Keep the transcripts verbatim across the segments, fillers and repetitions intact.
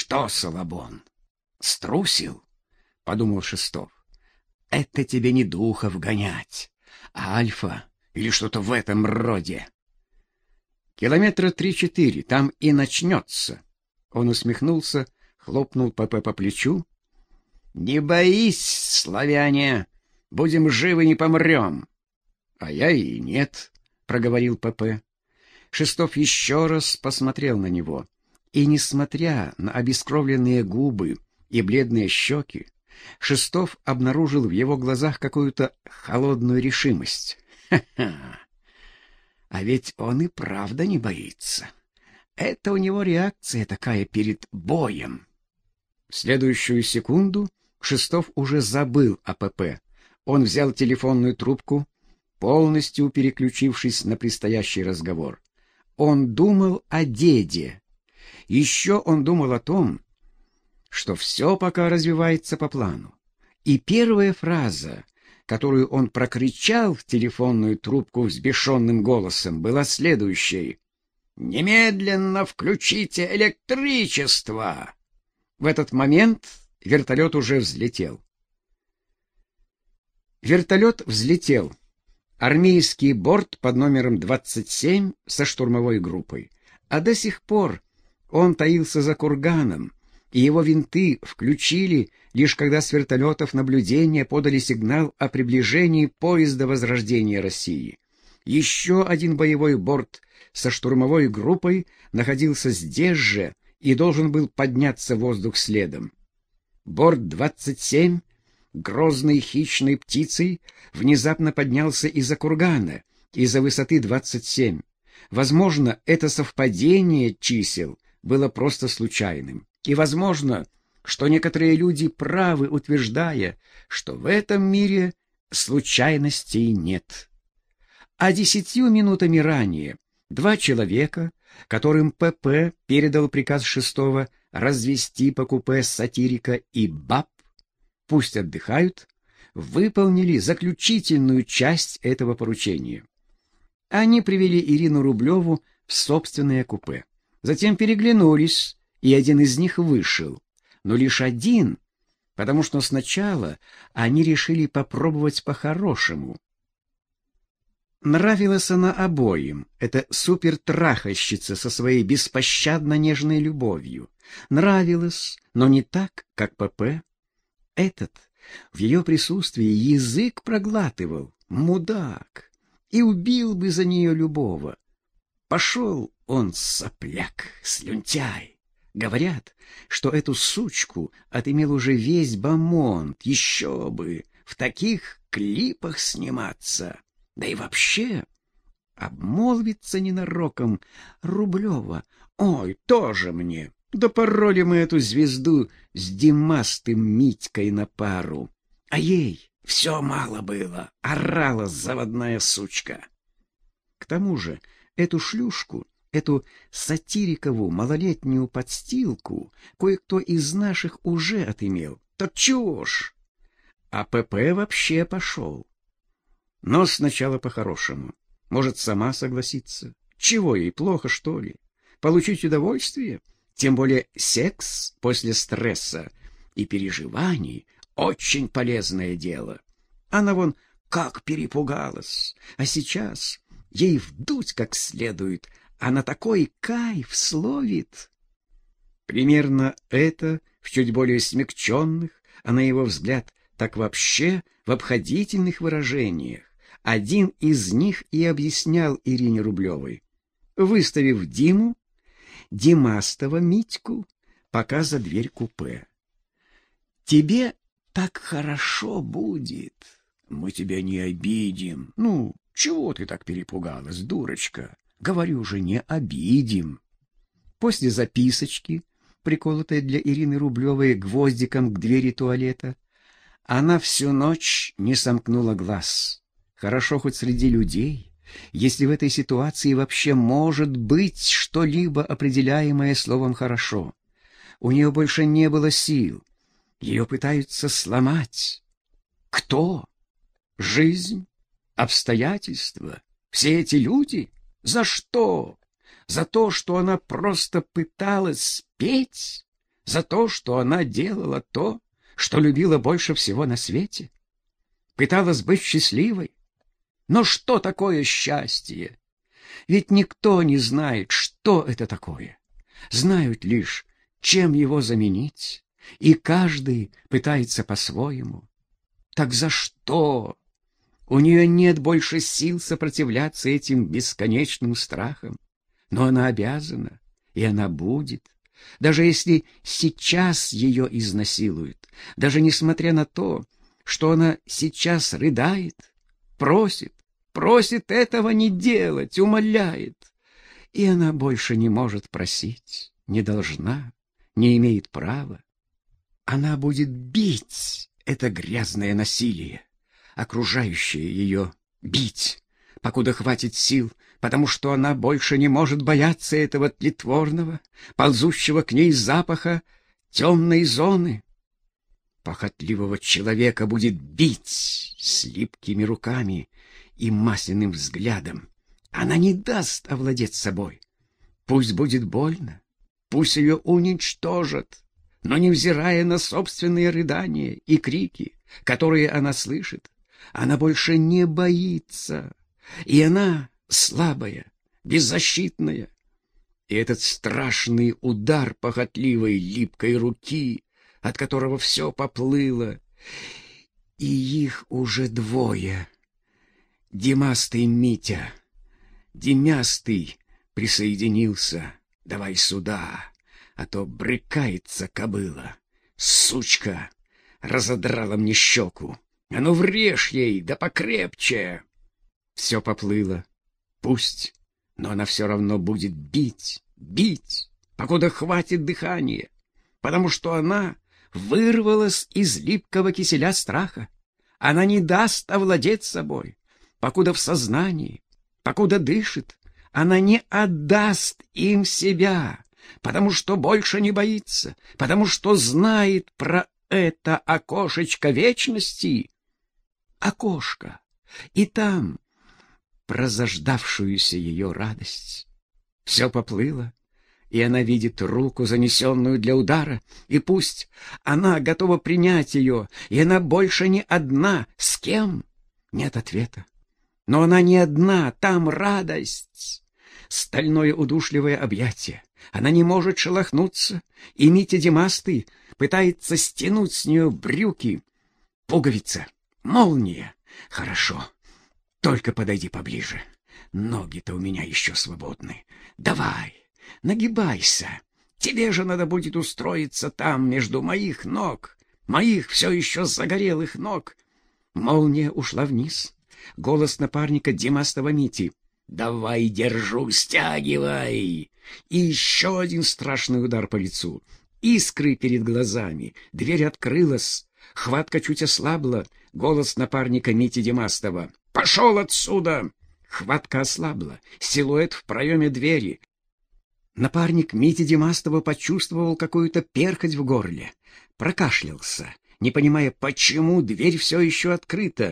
Что, Салабон, струсил? — подумал Шестов. — Это тебе не духов гонять, а Альфа или что-то в этом роде. Километра три-четыре, там и начнется. Он усмехнулся, хлопнул ПП по плечу. — Не боись, славяне, будем живы, не помрем. — А я и нет, — проговорил ПП. Шестов еще раз посмотрел на него, и, несмотря на обескровленные губы и бледные щеки, Шестов обнаружил в его глазах какую-то холодную решимость. Ха-ха! А ведь он и правда не боится. Это у него реакция такая перед боем. В следующую секунду Шестов уже забыл о ПП. Он взял телефонную трубку, полностью переключившись на предстоящий разговор. Он думал о деде. Еще он думал о том, что все пока развивается по плану. И первая фраза, которую он прокричал в телефонную трубку взбешенным голосом, была следующей: «Немедленно включите электричество!» В этот момент вертолет уже взлетел. Вертолет взлетел. Армейский борт под номером двадцать семь со штурмовой группой. А до сих пор он таился за курганом, и его винты включили, лишь когда с вертолетов наблюдения подали сигнал о приближении поезда Возрождения России. Еще один боевой борт со штурмовой группой находился здесь же и должен был подняться в воздух следом. Борт двадцать семь, грозной хищной птицей, внезапно поднялся из-за кургана, из-за высоты двадцать семь. Возможно, это совпадение чисел было просто случайным. И возможно, что некоторые люди правы, утверждая, что в этом мире случайностей нет. А десятью минутами ранее два человека, которым ПП передал приказ Шестого развести по купе сатирика и баб, пусть отдыхают, выполнили заключительную часть этого поручения. Они привели Ирину Рублеву в собственное купе. Затем переглянулись, и один из них вышел. Но лишь один, потому что сначала они решили попробовать по-хорошему. Нравилась она обоим, эта супертрахальщица со своей беспощадно нежной любовью. Нравилась, но не так, как ПП. Этот в ее присутствии язык проглатывал, мудак, и убил бы за нее любого. Пошел он, сопляк, слюнтяй. Говорят, что эту сучку отымел уже весь Бамонт, еще бы, в таких клипах сниматься. Да и вообще, обмолвится ненароком Рублева. Ой, тоже мне. Да пороли мы эту звезду с Димастым Митькой на пару. А ей все мало было, орала заводная сучка. К тому же эту шлюшку, эту сатирикову малолетнюю подстилку кое-кто из наших уже отымел. Так чего ж? А ПП вообще пошел. Но сначала по-хорошему. Может, сама согласится. Чего ей, плохо, что ли? Получить удовольствие? Тем более секс после стресса и переживаний — очень полезное дело. Она вон как перепугалась. А сейчас ей вдуть как следует, а на такой кайф словит. Примерно это в чуть более смягченных, а на его взгляд так вообще в обходительных выражениях. Один из них и объяснял Ирине Рублевой, выставив Диму, Димастова Митьку, пока за дверь купе. «Тебе так хорошо будет, мы тебя не обидим. Ну, чего ты так перепугалась, дурочка? Говорю же, не обидим». После записочки, приколотой для Ирины Рублевой гвоздиком к двери туалета, она всю ночь не сомкнула глаз. Хорошо хоть среди людей, если в этой ситуации вообще может быть что-либо определяемое словом «хорошо». У нее больше не было сил. Ее пытаются сломать. Кто? Жизнь? Обстоятельства? Все эти люди? За что? За то, что она просто пыталась спеть? За то, что она делала то, что любила больше всего на свете? Пыталась быть счастливой? Но что такое счастье? Ведь никто не знает, что это такое. Знают лишь, чем его заменить, и каждый пытается по-своему. Так за что? У нее нет больше сил сопротивляться этим бесконечным страхам, но она обязана, и она будет, даже если сейчас ее изнасилуют, даже несмотря на то, что она сейчас рыдает, просит, просит этого не делать, умоляет. И она больше не может просить, не должна, не имеет права. Она будет бить это грязное насилие, окружающее ее, бить, покуда хватит сил, потому что она больше не может бояться этого тлетворного, ползущего к ней запаха темной зоны. Похотливого человека будет бить с липкими руками и масляным взглядом. Она не даст овладеть собой. Пусть будет больно, пусть ее уничтожат, но, невзирая на собственные рыдания и крики, которые она слышит, она больше не боится, и она слабая, беззащитная. И этот страшный удар похотливой липкой руки, от которого все поплыло, и их уже двое. Димастый Митя, Демястый присоединился. Давай сюда, а то брыкается кобыла. Сучка разодрала мне щеку. А ну врежь ей, да покрепче. Все поплыло. Пусть, но она все равно будет бить, бить, покуда хватит дыхания, потому что она вырвалась из липкого киселя страха. Она не даст овладеть собой, покуда в сознании, покуда дышит. Она не отдаст им себя, потому что больше не боится, потому что знает про это окошечко вечности. Окошко. И там про заждавшуюся ее радость. Все поплыло, и она видит руку, занесенную для удара, и пусть она готова принять ее, и она больше не одна. С кем? Нет ответа. Но она не одна, там радость. Стальное удушливое объятие. Она не может шелохнуться, и Митя Демастый пытается стянуть с нее брюки. Пуговица, молния. Хорошо. Только подойди поближе. Ноги-то у меня еще свободны. Давай, нагибайся. Тебе же надо будет устроиться там, между моих ног, моих все еще загорелых ног. Молния ушла вниз. Голос напарника Демастова Мити. Давай, держу, стягивай. И еще один страшный удар по лицу. Искры перед глазами. Дверь открылась. Хватка чуть ослабла. Голос напарника Мити Демастова. «Пошел отсюда!» Хватка ослабла. Силуэт в проеме двери. Напарник Мити Демастова почувствовал какую-то перхоть в горле. Прокашлялся, не понимая, почему дверь все еще открыта.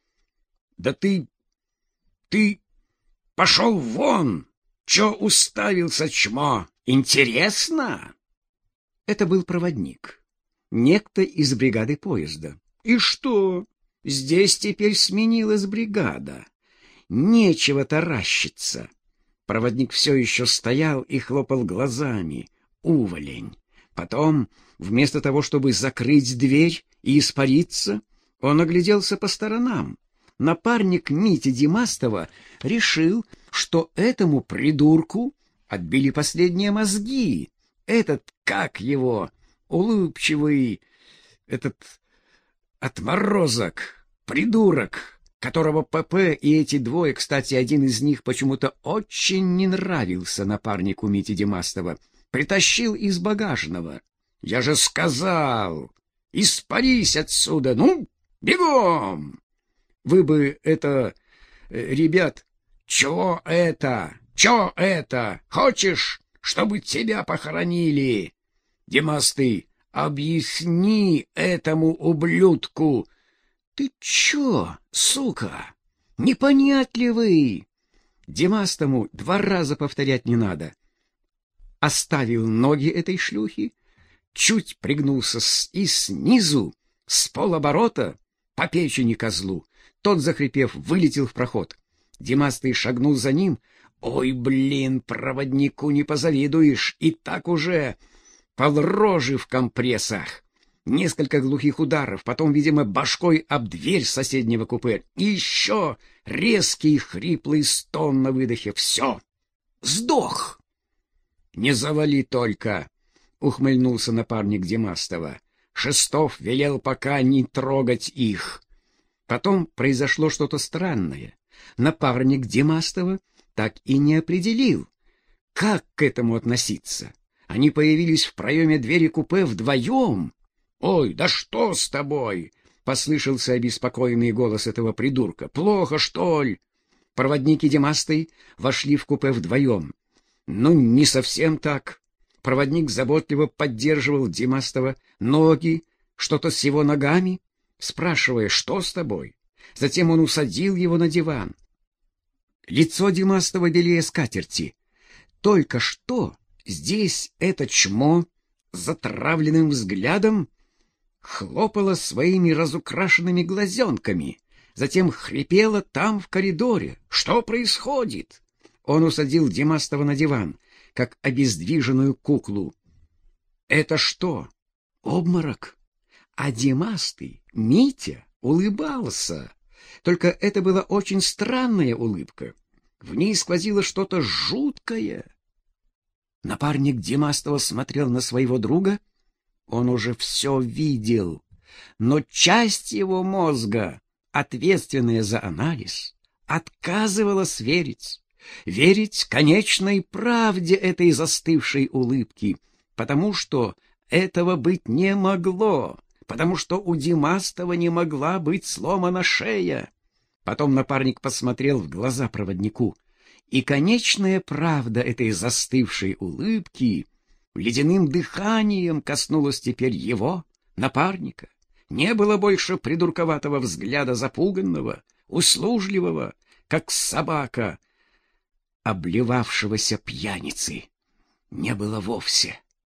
«Да ты... ты... пошел вон! Че уставился, чмо? Интересно?» Это был проводник. Некто из бригады поезда. И что? Здесь теперь сменилась бригада. Нечего таращиться. Проводник все еще стоял и хлопал глазами. Уволень. Потом, вместо того, чтобы закрыть дверь и испариться, он огляделся по сторонам. Напарник Мити Демастова решил, что этому придурку отбили последние мозги. Этот, как его, улыбчивый, этот отморозок, придурок, которого ПП и эти двое, кстати, один из них почему-то очень не нравился напарнику Мити Демастова, притащил из багажного. «Я же сказал, испарись отсюда, ну, бегом!» Вы бы это, ребят, чего это, чё это, хочешь, чтобы тебя похоронили? Демастый, объясни этому ублюдку. Ты чё, сука, непонятливый? Демастому два раза повторять не надо. Оставил ноги этой шлюхи, чуть пригнулся с... и снизу, с полоборота, по печени козлу. Тот, захрипев, вылетел в проход. Димастый шагнул за ним. Ой, блин, проводнику не позавидуешь, и так уже полрожи в компрессах. Несколько глухих ударов, потом, видимо, башкой об дверь соседнего купе. И еще резкий хриплый стон на выдохе. Все, сдох. Не завали только, ухмыльнулся напарник Димастова. Шестов велел пока не трогать их. Потом произошло что-то странное. Напарник Димастова так и не определил, как к этому относиться. Они появились в проеме двери купе вдвоем. «Ой, да что с тобой?» — послышался обеспокоенный голос этого придурка. «Плохо, что ли?» Проводники Димастой вошли в купе вдвоем. «Ну, не совсем так». Проводник заботливо поддерживал Димастова ноги, что-то с его ногами, спрашивая, что с тобой. Затем он усадил его на диван. Лицо Димастова белее скатерти. Только что здесь это чмо с затравленным взглядом хлопала своими разукрашенными глазенками, затем хрипела там в коридоре. Что происходит? Он усадил Димастова на диван, как обездвиженную куклу. Это что, обморок? А Димастый, Митя, улыбался. Только это была очень странная улыбка. В ней сквозило что-то жуткое. Напарник Димастова смотрел на своего друга. Он уже все видел, но часть его мозга, ответственная за анализ, отказывалась верить. Верить конечной правде этой застывшей улыбки, потому что этого быть не могло, потому что у Димастова не могла быть сломана шея. Потом напарник посмотрел в глаза проводнику, и конечная правда этой застывшей улыбки ледяным дыханием коснулась теперь его, напарника. Не было больше придурковатого взгляда запуганного, услужливого, как собака, обливавшегося пьяницы. Не было вовсе.